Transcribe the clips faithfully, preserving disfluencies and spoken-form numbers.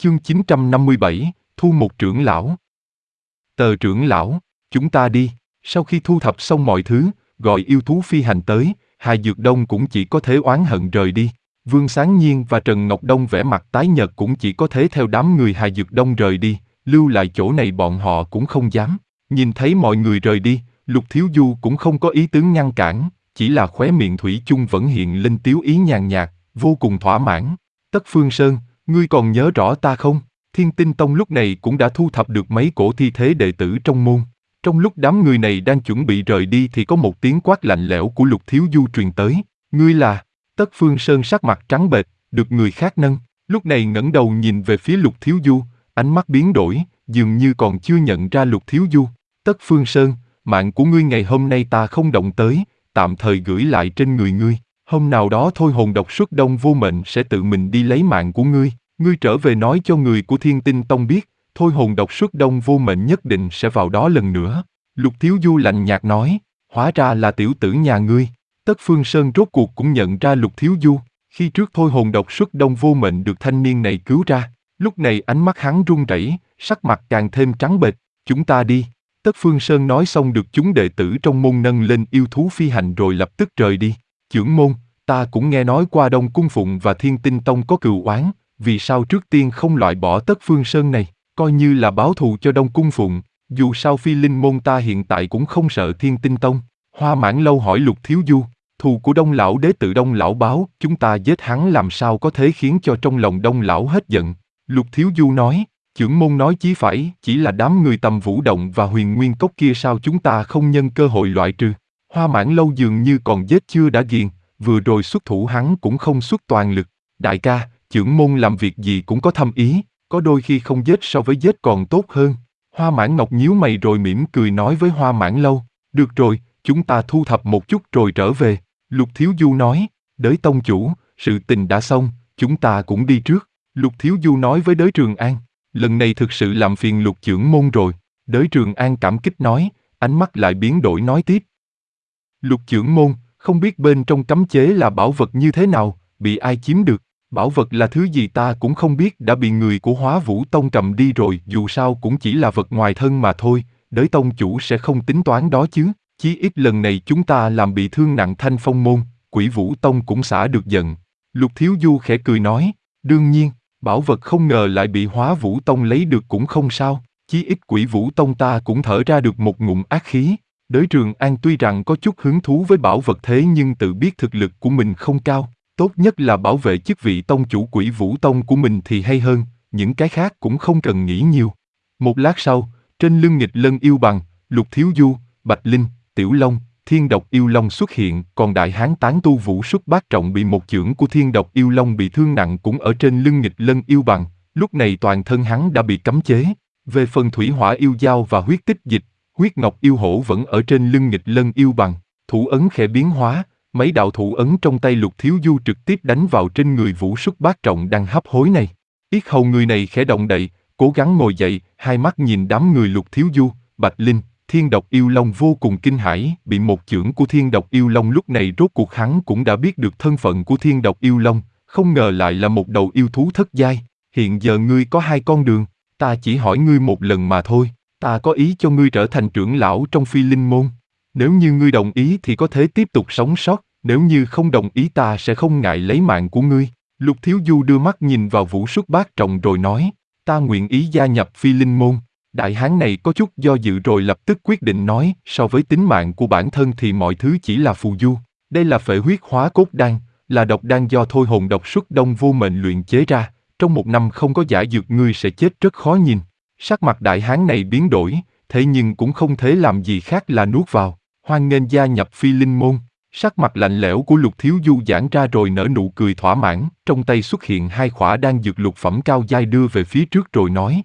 Chương chín trăm năm mươi bảy, thu một trưởng lão. Tờ trưởng lão, chúng ta đi. Sau khi thu thập xong mọi thứ, gọi yêu thú phi hành tới, Hà Dược Đông cũng chỉ có thể oán hận rời đi. Vương Sáng Nhiên và Trần Ngọc Đông vẻ mặt tái nhợt cũng chỉ có thể theo đám người Hà Dược Đông rời đi, lưu lại chỗ này bọn họ cũng không dám. Nhìn thấy mọi người rời đi, Lục Thiếu Du cũng không có ý tướng ngăn cản, chỉ là khóe miệng thủy chung vẫn hiện lên tiếu ý nhàn nhạt, vô cùng thỏa mãn. Tất Phương Sơn, ngươi còn nhớ rõ ta không? Thiên Tinh Tông lúc này cũng đã thu thập được mấy cổ thi thế đệ tử trong môn. Trong lúc đám người này đang chuẩn bị rời đi thì có một tiếng quát lạnh lẽo của Lục Thiếu Du truyền tới. Ngươi là? Tất Phương Sơn sắc mặt trắng bệch, được người khác nâng. Lúc này ngẩng đầu nhìn về phía Lục Thiếu Du, ánh mắt biến đổi, dường như còn chưa nhận ra Lục Thiếu Du. Tất Phương Sơn, mạng của ngươi ngày hôm nay ta không động tới, tạm thời gửi lại trên người ngươi. Hôm nào đó thôi hồn độc xuất đông vô mệnh sẽ tự mình đi lấy mạng của ngươi. Ngươi trở về nói cho người của Thiên Tinh Tông biết, thôi hồn độc xuất đông vô mệnh nhất định sẽ vào đó lần nữa. Lục Thiếu Du lạnh nhạt nói, hóa ra là tiểu tử nhà ngươi. Tất Phương Sơn rốt cuộc cũng nhận ra Lục Thiếu Du, khi trước thôi hồn độc xuất đông vô mệnh được thanh niên này cứu ra. Lúc này ánh mắt hắn run rẩy, sắc mặt càng thêm trắng bệch. Chúng ta đi. Tất Phương Sơn nói xong được chúng đệ tử trong môn nâng lên yêu thú phi hành rồi lập tức rời đi. Chưởng môn, ta cũng nghe nói qua Đông Cung Phụng và Thiên Tinh Tông có cừu oán, vì sao trước tiên không loại bỏ Tất Phương Sơn này, coi như là báo thù cho Đông Cung Phụng, dù sao Phi Linh môn ta hiện tại cũng không sợ Thiên Tinh Tông. Hoa Mãn Lâu hỏi Lục Thiếu Du, thù của Đông lão đế tự Đông lão báo, chúng ta giết hắn làm sao có thể khiến cho trong lòng Đông lão hết giận. Lục Thiếu Du nói, chưởng môn nói chí phải, chỉ là đám người Tầm Vũ Động và Huyền Nguyên Cốc kia sao chúng ta không nhân cơ hội loại trừ. Hoa Mãn Lâu dường như còn giết chưa đã ghiền, vừa rồi xuất thủ hắn cũng không xuất toàn lực. Đại ca, chưởng môn làm việc gì cũng có thâm ý, có đôi khi không giết so với giết còn tốt hơn. Hoa Mãn Ngọc nhíu mày rồi mỉm cười nói với Hoa Mãn Lâu, được rồi, chúng ta thu thập một chút rồi trở về. Lục Thiếu Du nói, Đới tông chủ, sự tình đã xong, chúng ta cũng đi trước. Lục Thiếu Du nói với Đới Trường An, lần này thực sự làm phiền Lục chưởng môn rồi. Đới Trường An cảm kích nói, ánh mắt lại biến đổi nói tiếp. Lục chưởng môn, không biết bên trong cấm chế là bảo vật như thế nào, bị ai chiếm được. Bảo vật là thứ gì ta cũng không biết, đã bị người của Hóa Vũ Tông cầm đi rồi, dù sao cũng chỉ là vật ngoài thân mà thôi, Đới tông chủ sẽ không tính toán đó chứ. Chí ít lần này chúng ta làm bị thương nặng Thanh Phong môn, Quỷ Vũ Tông cũng xả được giận. Lục Thiếu Du khẽ cười nói, đương nhiên, bảo vật không ngờ lại bị Hóa Vũ Tông lấy được cũng không sao, chí ít Quỷ Vũ Tông ta cũng thở ra được một ngụm ác khí. Đới Trường An tuy rằng có chút hứng thú với bảo vật thế nhưng tự biết thực lực của mình không cao, tốt nhất là bảo vệ chức vị tông chủ Quỷ Vũ Tông của mình thì hay hơn, những cái khác cũng không cần nghĩ nhiều. Một lát sau, trên lưng nghịch lân yêu bằng, Lục Thiếu Du, Bạch Linh, Tiểu Long, Thiên Độc Yêu Long xuất hiện, còn đại hán tán tu Vũ Xuất Bát Trọng bị một chưởng của Thiên Độc Yêu Long bị thương nặng cũng ở trên lưng nghịch lân yêu bằng, lúc này toàn thân hắn đã bị cấm chế. Về phần Thủy Hỏa Yêu Dao và huyết tích dịch, huyết ngọc yêu hổ vẫn ở trên lưng nghịch lân yêu bằng, thủ ấn khẽ biến hóa, mấy đạo thủ ấn trong tay Lục Thiếu Du trực tiếp đánh vào trên người Vũ Xuất Bát Trọng đang hấp hối này. Yết hầu người này khẽ động đậy, cố gắng ngồi dậy, hai mắt nhìn đám người Lục Thiếu Du, Bạch Linh, Thiên Độc Yêu Long vô cùng kinh hãi, bị một chưởng của Thiên Độc Yêu Long lúc này rốt cuộc hắn cũng đã biết được thân phận của Thiên Độc Yêu Long, không ngờ lại là một đầu yêu thú thất giai. Hiện giờ ngươi có hai con đường, ta chỉ hỏi ngươi một lần mà thôi, ta có ý cho ngươi trở thành trưởng lão trong Phi Linh môn. Nếu như ngươi đồng ý thì có thể tiếp tục sống sót, nếu như không đồng ý ta sẽ không ngại lấy mạng của ngươi. Lục Thiếu Du đưa mắt nhìn vào Vũ Xuất Bát Trọng rồi nói, ta nguyện ý gia nhập Phi Linh môn. Đại hán này có chút do dự rồi lập tức quyết định nói, so với tính mạng của bản thân thì mọi thứ chỉ là phù du. Đây là phệ huyết hóa cốt đan, là độc đan do thôi hồn độc xuất đông vô mệnh luyện chế ra, trong một năm không có giả dược ngươi sẽ chết rất khó nhìn. Sắc mặt đại hán này biến đổi, thế nhưng cũng không thể làm gì khác là nuốt vào. Hoan nghênh gia nhập Phi Linh môn. Sắc mặt lạnh lẽo của Lục Thiếu Du giãn ra rồi nở nụ cười thỏa mãn, trong tay xuất hiện hai khỏa đan dược lục phẩm cao giai đưa về phía trước rồi nói.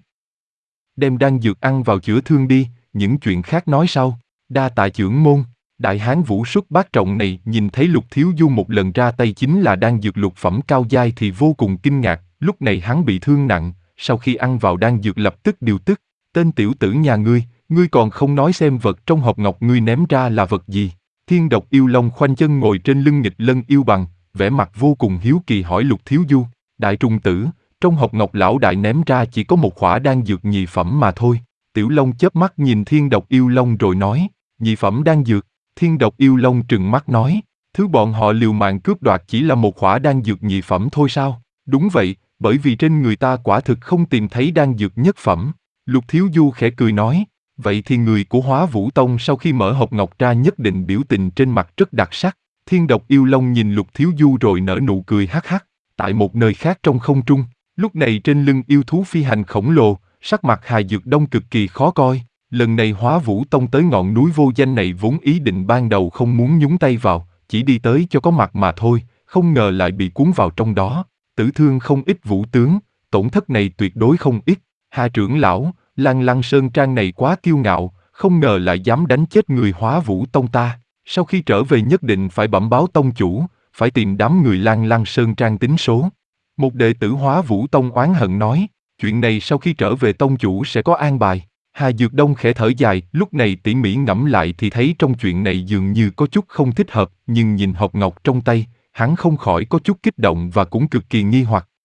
Đem đan dược ăn vào chữa thương đi, những chuyện khác nói sau. Đa tạ chưởng môn. Đại hán Vũ Xuất Bát Trọng này nhìn thấy Lục Thiếu Du một lần ra tay chính là đan dược lục phẩm cao giai thì vô cùng kinh ngạc, lúc này hắn bị thương nặng, sau khi ăn vào đan dược lập tức điều tức. Tên tiểu tử nhà ngươi, ngươi còn không nói xem vật trong hộp ngọc ngươi ném ra là vật gì. Thiên Độc Yêu Long khoanh chân ngồi trên lưng nghịch lân yêu bằng, vẻ mặt vô cùng hiếu kỳ hỏi Lục Thiếu Du, đại trùng tử, Trong hộp ngọc lão đại ném ra chỉ có một khỏa đan dược nhị phẩm mà thôi. Tiểu Long chớp mắt nhìn Thiên Độc Yêu Long rồi nói, nhị phẩm đan dược. Thiên Độc Yêu Long trừng mắt nói, thứ bọn họ liều mạng cướp đoạt chỉ là một khỏa đan dược nhị phẩm thôi sao? Đúng vậy, bởi vì trên người ta quả thực không tìm thấy đan dược nhất phẩm. Lục Thiếu Du khẽ cười nói, vậy thì người của Hóa Vũ Tông sau khi mở hộp ngọc ra nhất định biểu tình trên mặt rất đặc sắc. Thiên Độc Yêu Long nhìn Lục Thiếu Du rồi nở nụ cười hắc hắc. Tại một nơi khác trong không trung, lúc này trên lưng yêu thú phi hành khổng lồ, sắc mặt Hà Dược Đông cực kỳ khó coi. Lần này Hóa Vũ Tông tới ngọn núi vô danh này vốn ý định ban đầu không muốn nhúng tay vào, chỉ đi tới cho có mặt mà thôi, không ngờ lại bị cuốn vào trong đó, tử thương không ít vũ tướng, tổn thất này tuyệt đối không ít. Hà trưởng lão, Lan Lăng Sơn Trang này quá kiêu ngạo, không ngờ lại dám đánh chết người Hóa Vũ Tông ta. Sau khi trở về nhất định phải bẩm báo tông chủ, phải tìm đám người Lan Lăng Sơn Trang tính số. Một đệ tử Hóa Vũ Tông oán hận nói, chuyện này sau khi trở về tông chủ sẽ có an bài. Hà Dược Đông khẽ thở dài, lúc này tỉ mỉ ngẫm lại thì thấy trong chuyện này dường như có chút không thích hợp, nhưng nhìn hộp ngọc trong tay, hắn không khỏi có chút kích động và cũng cực kỳ nghi hoặc.